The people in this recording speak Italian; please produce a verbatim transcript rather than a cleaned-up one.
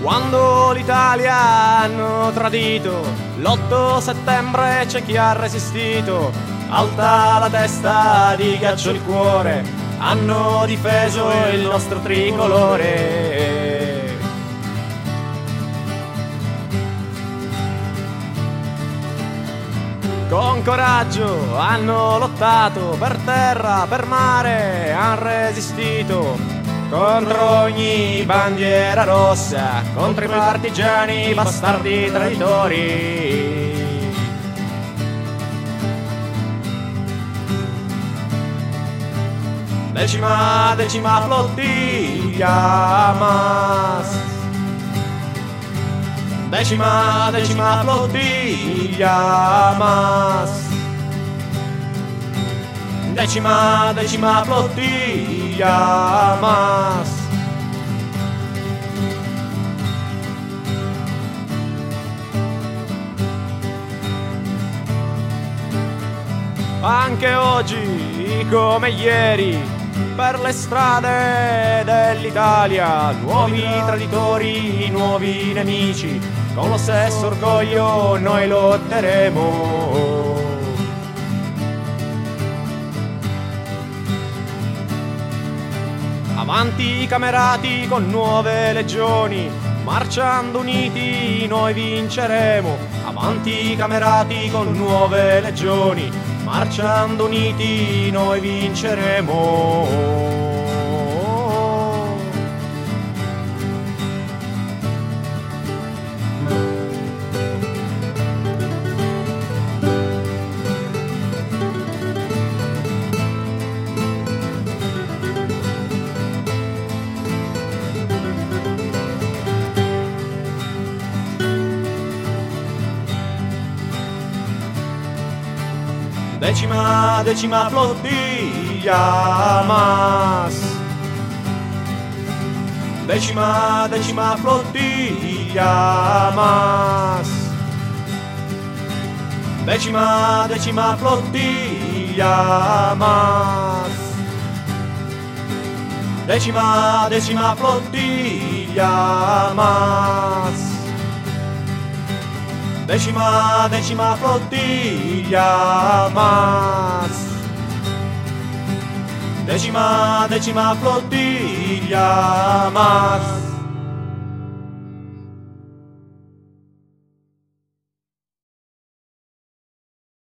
Quando l'Italia hanno tradito, l'otto settembre c'è chi ha resistito. Alta la testa, di ghiaccio il cuore, hanno difeso il nostro tricolore. Con coraggio hanno lottato, per terra, per mare, han resistito. Contro ogni bandiera rossa, contro i partigiani, bastardi traditori. Decima, decima flottiglia Mas. Decima, decima flottiglia Mas. Decima, decima flottiglia Mas. Anche oggi, come ieri, per le strade dell'Italia, nuovi traditori, nuovi nemici, con lo stesso orgoglio noi lotteremo. Avanti camerati con nuove legioni, marciando uniti noi vinceremo. Avanti camerati con nuove legioni, marciando uniti noi vinceremo. Decima, decima flottiglia Mas. Decima, decima flottiglia Mas. Decima, decima flottiglia Mas. Decima, decima flottiglia Mas. Decima, decima flottiglia Mas. Decima, decima flottiglia Mas.